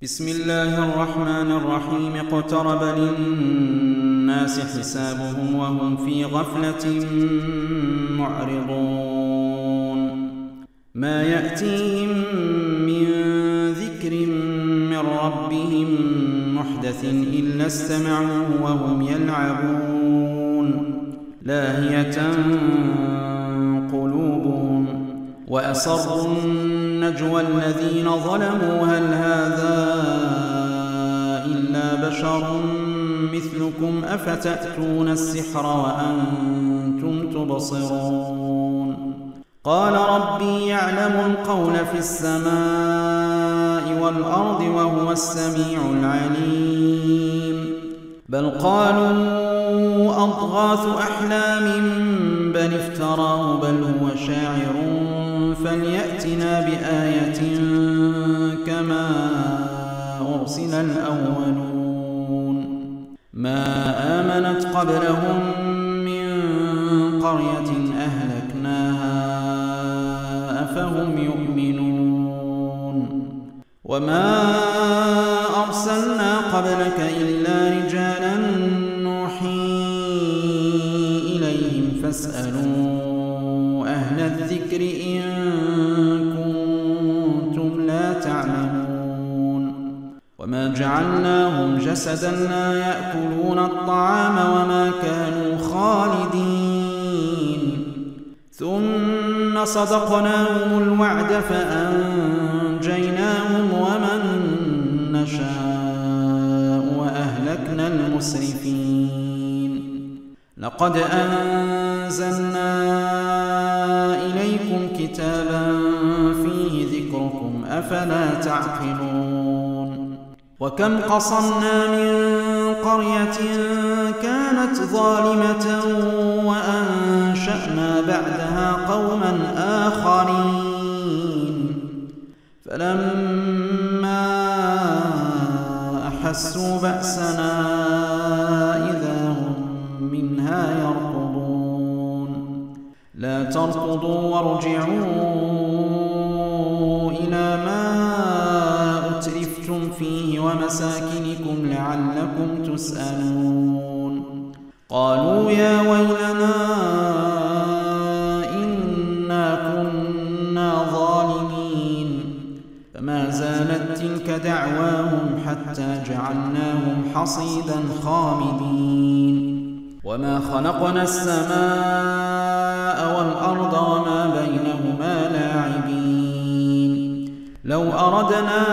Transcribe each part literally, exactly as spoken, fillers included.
بسم الله الرحمن الرحيم اقترب للناس حسابهم وهم في غفلة معرضون ما يأتيهم من ذكر من ربهم محدث إلا استمعوه وهم يلعبون لاهية قلوبهم وأسروا النجوى الذين ظلموا هل هذا إلا بشر مثلكم أفتأتون السحر وأنتم تبصرون قال ربي يعلم القول في السماء والأرض وهو السميع العليم بل قالوا أضغاث أحلام بل افتراه بل هو شاعر فليأتنا بآية كما أرسل الأولون ما آمنت قبلهم من قرية أهلكناها أفهم يؤمنون وما أرسلنا قبلك إلا رجالا نوحي إليهم فاسألوا أهل الذكر إن كنتم لا تعلمون وما جعلناهم جسدا لا يأكلون الطعام وما كانوا خالدين ثم صدقناهم الوعد فأنجيناهم ومن نشاء وأهلكنا المسرفين لقد أنزلنا إليكم كتابا فيه ذكركم أفلا تعقلون وكم قصمنا من قرية كانت ظالمة وأنشأنا بعدها قوما آخرين فلما أحسوا بأسنا إذا هم منها يركضون لا تركضوا وارجعوا إلى ما أترفتم فيه ومساكنكم لعلكم تسألون قالوا يا ويلنا إنا كنا ظالمين فما زالت تلك دعواهم حتى جعلناهم حصيدا خامدين وما خلقنا السماء والأرض وما بينهما لاعبين لو أردنا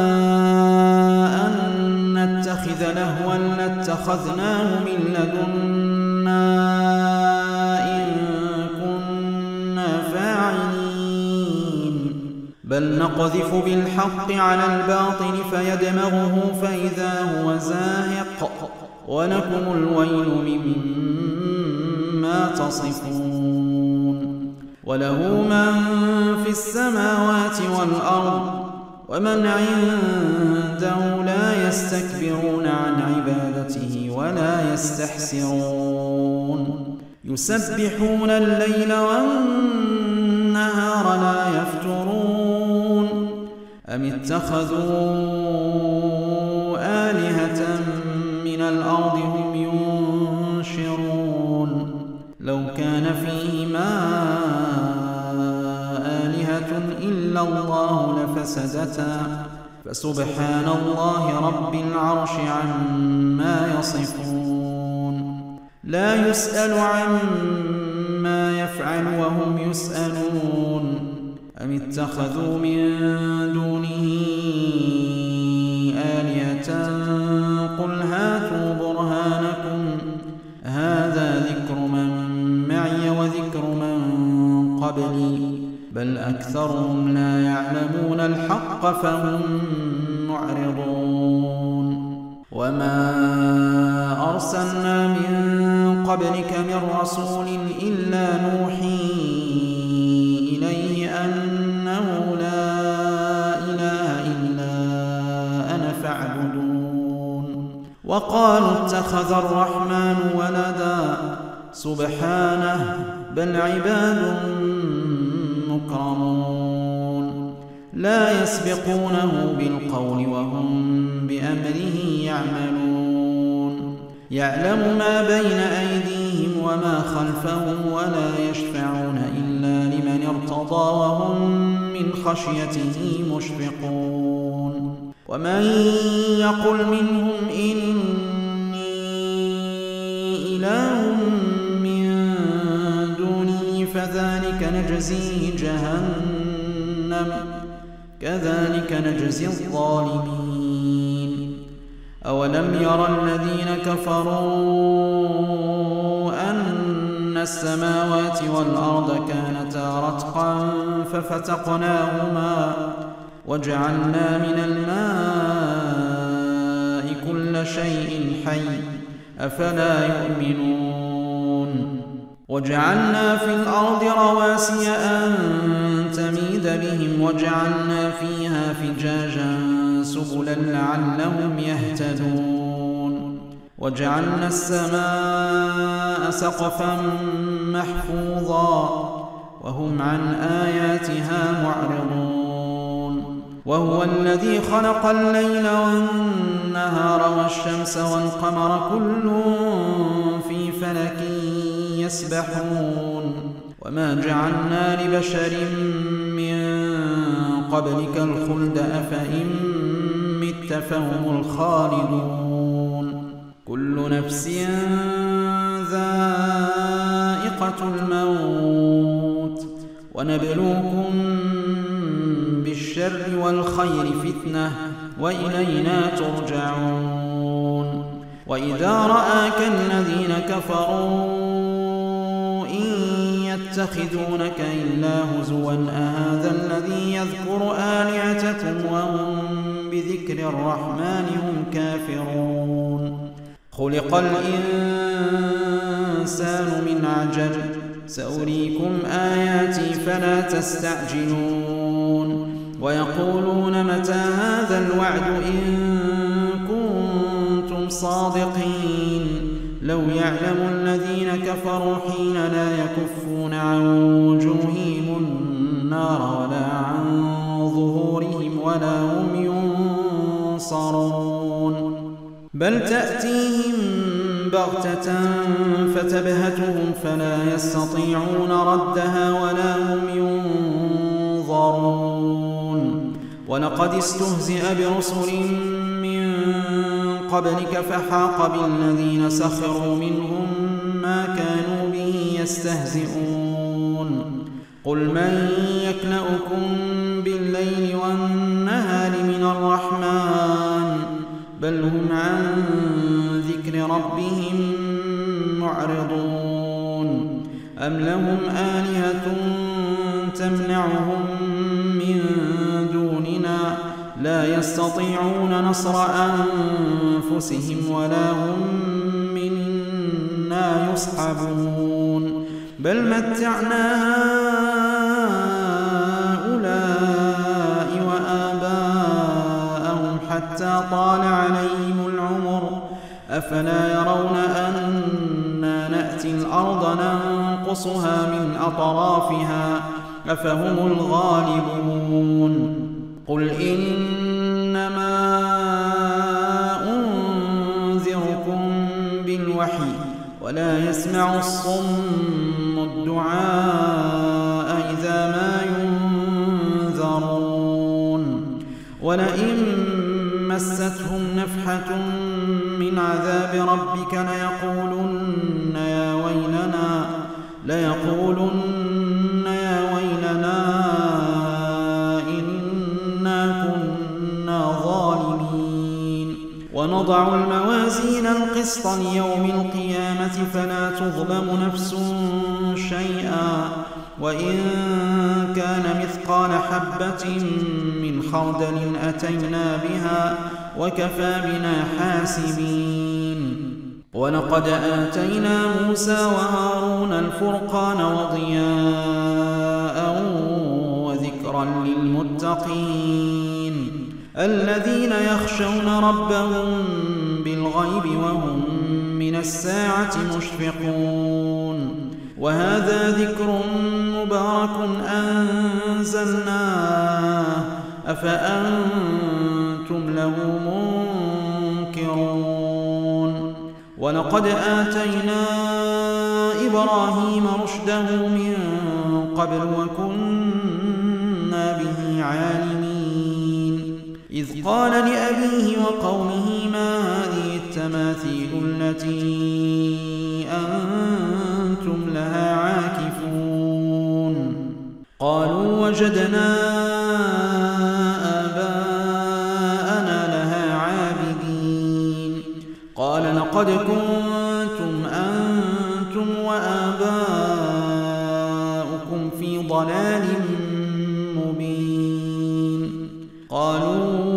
أن نتخذ لهوا لاتخذناه من لدنا إن كنا فاعلين بل نقذف بالحق على الباطل فيدمغه فإذا هو زاهق ولكم الويل مما تصفون وله من في السماوات والأرض ومن عنده لا يستكبرون عن عبادته ولا يستحسرون يسبحون الليل والنهار لا يفترون أم اتخذوا آلهة من الأرض هم ينشرون لو كان فيهما آلهة إلا الله لفسدتا فسبحان الله رب العرش عما يصفون لا يسأل عما يفعل وهم يسألون أم اتخذوا من دونه آلهة قل هاتوا برهانكم هذا ذكر من معي وذكر من قبلي بل أكثرهم لا يعلمون الحق فهم معرضون وما أرسلنا من قبلك من رسول إلا نوحي إليه أنه لا إله إلا أنا فاعبدون وقالوا اتخذ الرحمن ولدا سبحانه بل عباد مكرمون لا يسبقونه بالقول وهم بأمره يعملون يعلم ما بين أيديهم وما خلفهم ولا يشفعون إلا لمن ارتضى وهم من خشيته مشفقون ومن يقل منهم إني إله من دونه فذلك نجزيه جهنم كذلك نجزي الظالمين أولم يرى الذين كفروا أن السماوات والأرض كانتا رتقا ففتقناهما وجعلنا من الماء كل شيء حي أفلا يؤمنون وجعلنا في الأرض رواسي أن تميد بهم وجعلنا فيها فجاجا سبلا لعلهم يهتدون وجعلنا السماء سقفا محفوظا وهم عن آياتها معرضون وهو الذي خلق الليل والنهار والشمس والقمر كل في فلك يسبحون وما جعلنا لبشر من قبلك الخلد أفإن مت فهم الخالدون كل نفس ذائقة الموت ونبلوكم بالشر والخير فتنة وإلينا ترجعون وإذا رآك الذين كفروا إن يتخذونك إلا هزوا أهذا الذي يذكر آلهتكم وهم بذكر الرحمن هم كافرون خلق الإنسان من عجل سأريكم آياتي فلا تستعجلون ويقولون متى هذا الوعد إن كنتم صادقين لو يعلم الذين كفروا حين لا يكفون عن وجوههم النار ولا عن ظهورهم ولا هم ينصرون بل تأتيهم بغتة فتبهتهم فلا يستطيعون ردها ولا هم ينظرون ولقد استهزئ برسل من قبلك فحاق بالذين سخروا منهم ما كانوا به يستهزئون قل من يكلؤكم بالليل والنهار من الرحمن بل هم عن ذكر ربهم معرضون أم لهم آلهة تمنعهم من دوننا لا يستطيعون نصر أنفسهم ولا هم منا يصحبون بل متعنا هؤلاء وآباءهم حتى طال عليهم العمر أفلا يرون أنا نأتي الأرض ننقصها من أطرافها أفهم الغالبون قل إنما أنذركم بالوحي ولا يسمع الصم الدعاء إذا ما ينذرون ولئن مستهم نفحة من عذاب ربك ليقولن يا ويلنا ليقولن يا ويلنا ونضع الموازين القسط ليوم القيامة فلا تظلم نفس شيئا وإن كان مثقال حبة من خردل أتينا بها وكفى بنا حاسبين ولقد آتينا موسى وهارون الفرقان وضياء وذكرا للمتقين الذين يخشون ربهم بالغيب وهم من الساعة مشفقون وهذا ذكر مبارك أنزلناه أفأنتم له منكرون ولقد آتينا إبراهيم رشده من قبل وكنا به عالمين إذ قال لأبيه وقومه ما هذه التماثيل التي أنتم لها عاكفون قالوا وجدنا آباءنا لها عابدين قال لقد كنتم أنتم وآباؤكم في ضلال مبين قالوا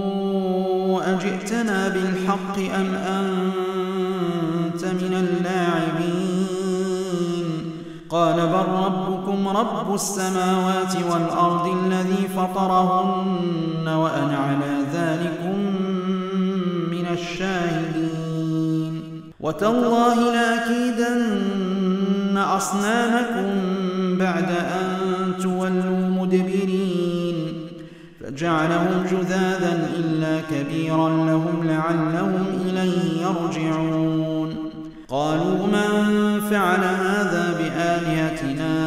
أجئتنا بالحق أم أنت من اللاعبين قال بل ربكم رب السماوات والأرض الذي فطرهن وأنا على ذلكم من الشاهدين وتالله لأكيدن أصنامكم بعد أن تولوا مدبرين فجعلهم جذاذا إلا كبيرا لهم لعلهم إليه يرجعون قالوا من فعل هذا بآلهتنا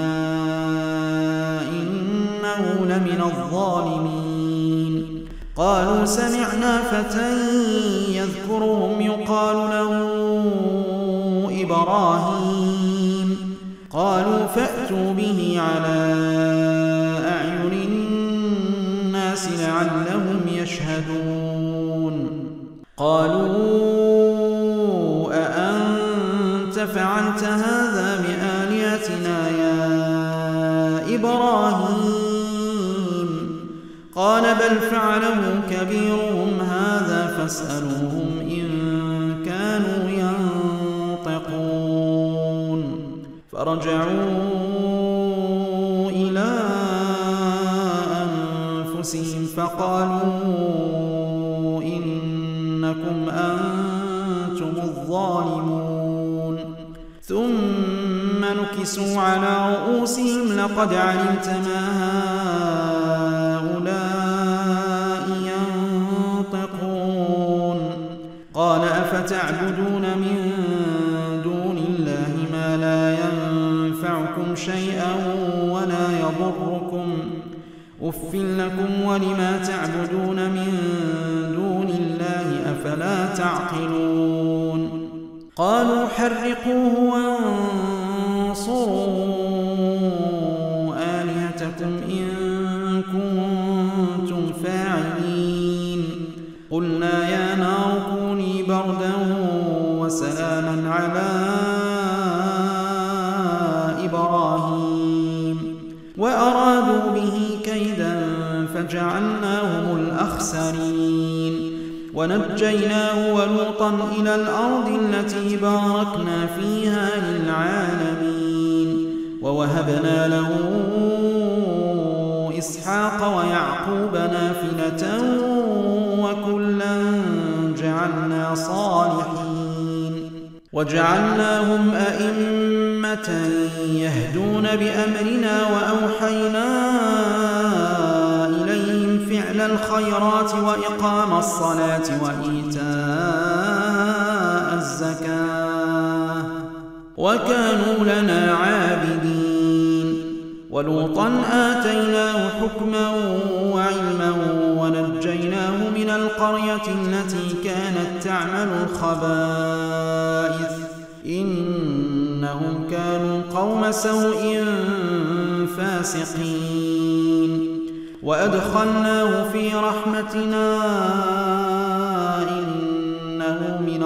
إنه لمن الظالمين قالوا سمعنا فتى يذكرهم يقال له إبراهيم قالوا فأتوا به على أعين الناس لعلهم يشهدون قالوا أأنت فعلت هذا بآلهتنا يا إبراهيم قال بل فعله كبيرهم هذا فاسألوهم إن كانوا ينطقون فرجعوا إلى أنفسهم فقالوا إنكم أنتم الظالمون ثم نكسوا على رؤوسهم لقد علمت ما هؤلاء ينطقون قال أفتعبدون من دون الله ما لا ينفعكم شيئا ولا يضركم أف لكم ولما تعبدون من دون الله أفلا تعقلون قالوا حرقوه وانصروا آلهتكم إن كنتم فاعلين قلنا يا نار كوني بردا وسلاما على إبراهيم وأرادوا به كيدا فجعلناهم الأخسرين ونجيناه ولوطا إلى الأرض التي باركنا فيها للعالمين ووهبنا له إسحاق ويعقوب نافلة وكلا جعلنا صالحين وجعلناهم أئمة يهدون بأمرنا وأوحينا إليهم فعل الخيرات وإقام الصلاة وإيتاء الزكاة وكانوا لنا عابدين ولوطا آتيناه حكما وعلما ونجيناه من القرية التي كانت تعمل الخبائث إنهم كانوا قوم سوء فاسقين وأدخلناه في رحمتنا إنه من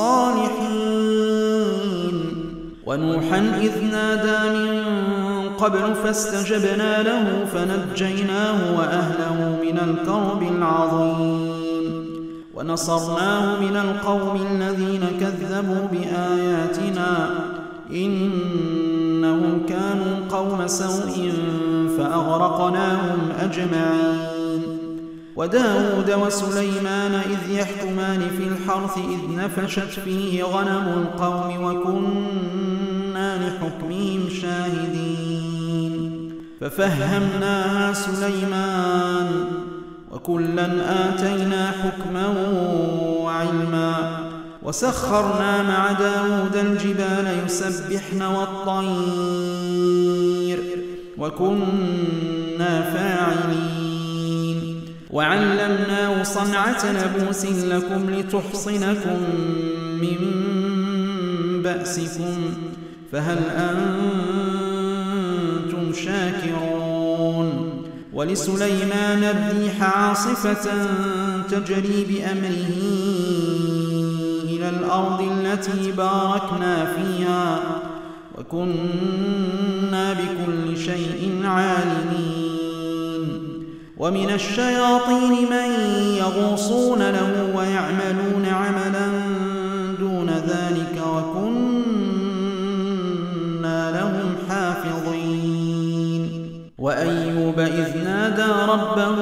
الصالحين ونوحا إذ نادى من قبل فاستجبنا له فنجيناه وأهله من الكرب العظيم ونصرناه من القوم الذين كذبوا بآياتنا إنهم كانوا قوم سوء فأغرقناهم أجمعين وداود وسليمان إذ يحكمان في الحرث إذ نفشت فيه غنم القوم وكنا لحكمهم شاهدين ففهمناها سليمان وكلا آتينا حكما وعلما وسخرنا مع داود الجبال يسبحن والطير وكنا فاعلين وعلمناه صنعة لبوس لكم لتحصنكم من بأسكم فهل أنتم شاكرون ولسليمان الريح عاصفة تجري بأمره إلى الأرض التي باركنا فيها وكنا بكل شيء عالمين ومن الشياطين من يغوصون له ويعملون عملا دون ذلك وكنا لهم حافظين وأيوب إذ نادى ربه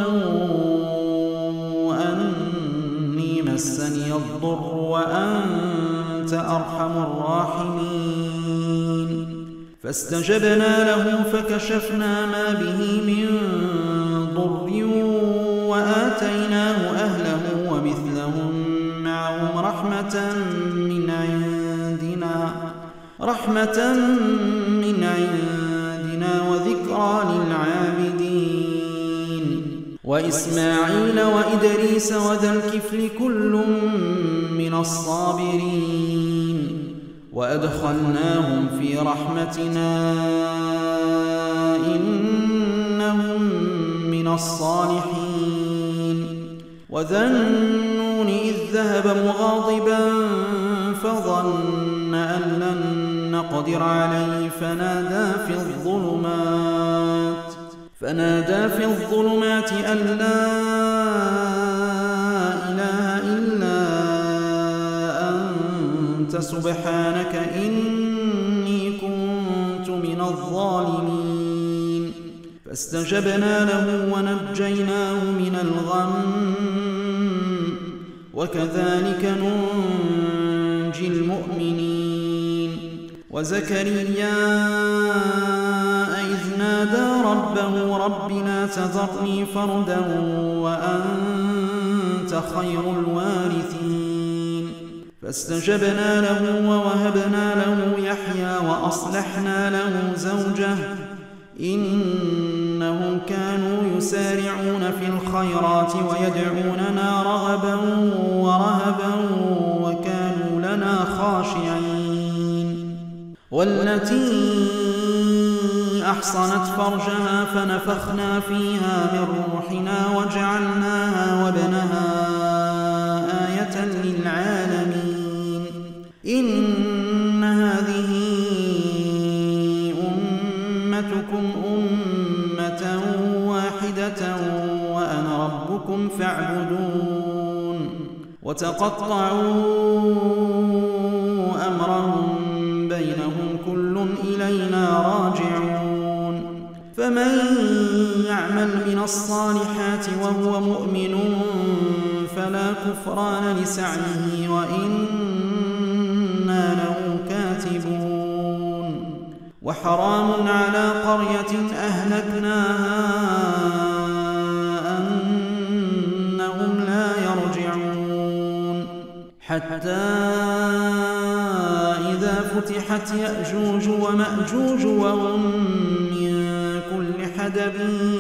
أني مسني الضر وأنت أرحم الراحمين فاستجبنا له فكشفنا ما به من ضر وآتيناه أهله ومثلهم معهم رحمة من عندنا رحمة من عندنا وذكرى للعابدين وإسماعيل وإدريس وذا الكفل كل من الصابرين وأدخلناهم في رحمتنا إنهم من الصالحين وذا النون إذ ذهب مغاضبا فظن أن لن نقدر عليه فنادى في الظلمات فنادى في الظلمات أن لا إله إلا أنت سبحانك إني كنت من الظالمين فاستجبنا له ونجيناه من الغم وكذلك ننجي المؤمنين وزكريا إذ نادى ربه رب لا تذرني فردا وأنت خير الوارثين فاستجبنا له ووهبنا له يحيى وأصلحنا له زوجه إنهم كانوا يسارعون في الخيرات ويدعوننا رغبا ورهبا وكانوا لنا خاشعين والتي أحصنت فرجها فنفخنا فيها من روحنا وجعلناها وابنها آية للعالمين إن هذه أمتكم أمة واحدة وأنا ربكم فاعبدون وتقطعوا أمرهم بينهم كل إلينا راجعون فمن يعمل من الصالحات وهو مؤمن فلا كفران لسعيه وإنا له كاتبون وحرام على قرية أهلكناها أنهم لا يرجعون حتى إذا فتحت يأجوج ومأجوج وهم من كل حدب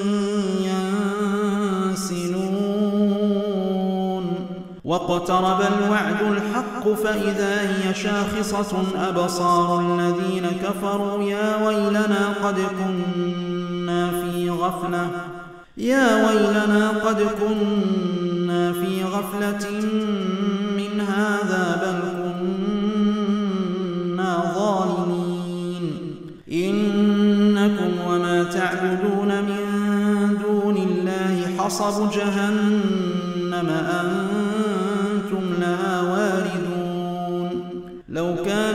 ينسلون واقترب الوعد الحق فإذا هي شاخصة أبصار الذين كفروا يا ويلنا قد كنا في غفلة يا ويلنا قد كنا في غفلة من هذا بل كنا ظالمين إنكم وما تعبدون من دون الله حصب جهنم أنتم لها واردون لو كان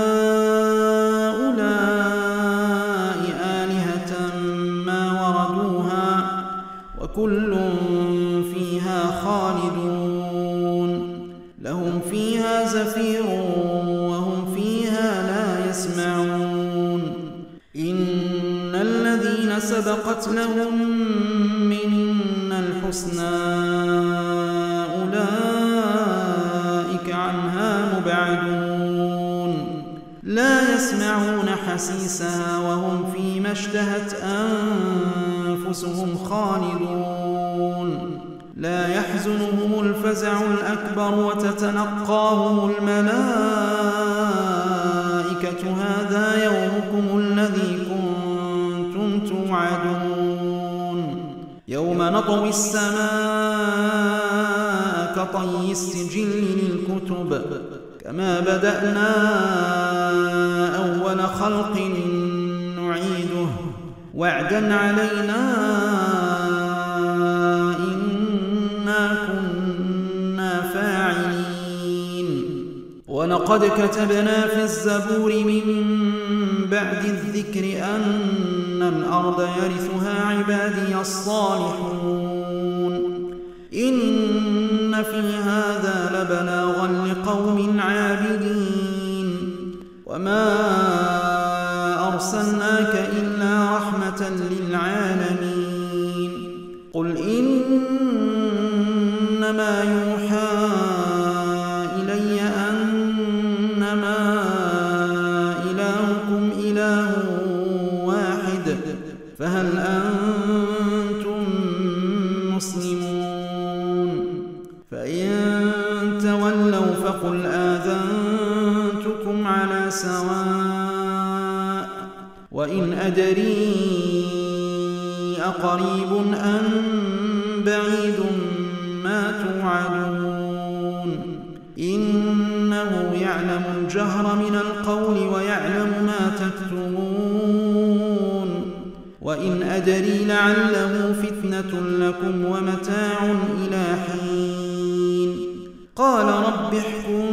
هؤلاء آلهة ما وردوها وكل فيها خالدون لهم فيها زفير وهم فيها لا يسمعون إن الذين سبقت لهم منا الحسنى يسمعون حسيسها وهم فيما اشتهت أنفسهم خالدون لا يحزنهم الفزع الأكبر وتتلقاهم الملائكة هذا يومكم الذي كنتم توعدون يوم نطوي السماء كطي السجل للكتب كما بدأنا أول خلق نعيده وعدا علينا إنا كنا فاعلين ولقد كتبنا في الزبور من بعد الذكر أن الأرض يرثها عبادي الصالحون إن في هذا لبلاغا لقوم عابدين وما أرسلناك إلا رحمة للعالمين قل إنما يوحى إلي أنما إلهكم إله واحد فهل أنتم مسلمون فإن تولوا فقل آذنتكم على سواء وإن أدري أقريب أم بعيد ما توعدون إنه يعلم الجهر من القول ويعلم ما تكتمون وإن أدري لعله فتنة لكم ومتاع إلى حين قال رب احكم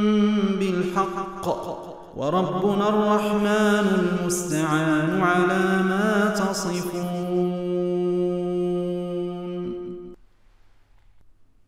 بالحق وربنا الرحمن المستعان على